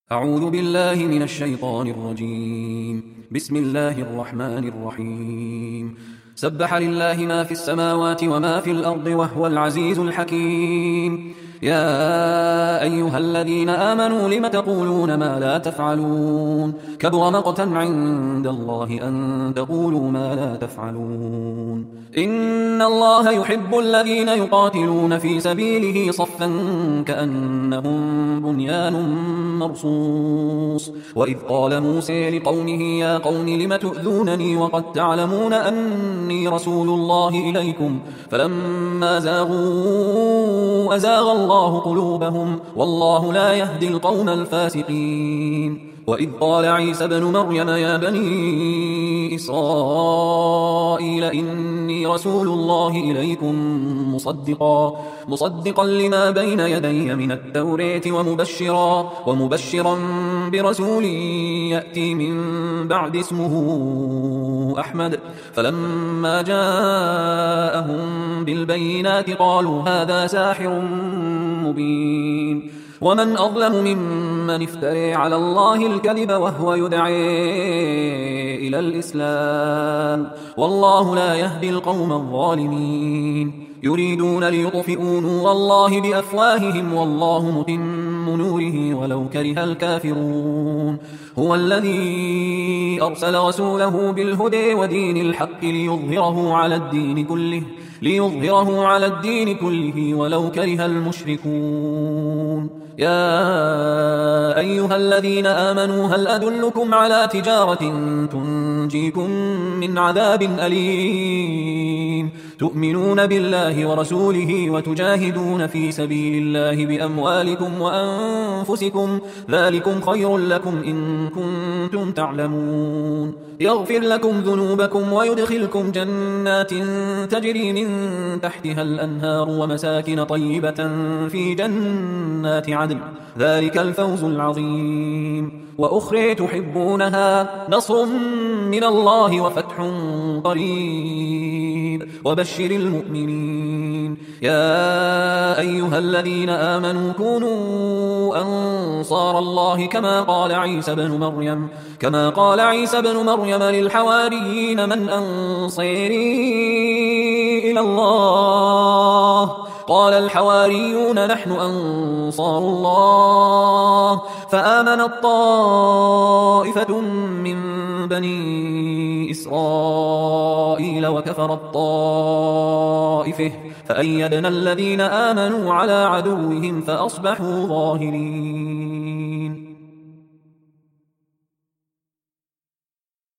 أعوذ بالله من الشيطان الرجيم. بسم الله الرحمن الرحيم. سبح لله ما في السماوات وما في الأرض وهو العزيز الحكيم. يا أيها الذين آمنوا لم تقولون ما لا تفعلون؟ كبر مقتا عند الله أن تقولوا ما لا تفعلون. إن الله يحب الذين يقاتلون في سبيله صفا كأنهم بنيان مرصوص. وإذ قال موسى لقومه يا قوم لم تؤذونني وقد تعلمون أني رسول الله إليكم فلما زاغوا أزاغ الله قلوبهم والله لا يهدي القوم الفاسقين. وإذ قال عيسى بن مريم يا بني إسرائيل إني رسول الله إليكم مصدقا لما بين يدي من التوراة ومبشرا برسول يأتي من بعد اسمه أحمد. فلما جاءهم بالبينات قالوا هذا ساحر مبين. ومن أظلم ممن افترى على الله الكذب وهو يدعي إلى الإسلام والله لا يهدي القوم الظالمين. يريدون ليطفئوا نور الله بأفواههم والله متم نوره ولو كره الكافرون. هو الذي أرسل رسوله بالهدى ودين الحق ليظهره على الدين كله ولو كره المشركون. يا أيها الذين آمنوا هل أدلكم على تجارة تنجيكم من عذاب أليم؟ تؤمنون بالله ورسوله وتجاهدون في سبيل الله بأموالكم وأنفسكم ذلكم خير لكم إن كنتم تعلمون. يغفر لكم ذنوبكم ويدخلكم جنات تجري من تحتها الأنهار ومساكن طيبة في جنات عدن ذلك الفوز العظيم. وأخرى تحبونها نصر من الله وفتح قريب وبشر المؤمنين. يا أيها الذين آمنوا كونوا أنصار الله كما قال عيسى بن مريم للحواريين من أنصاري إلى الله؟ قال الحواريون نحن أنصار الله. فآمنت طائفة من بني إسرائيل وكفرت طائفة فأيدنا الذين آمنوا على عدوهم فأصبحوا ظاهرين.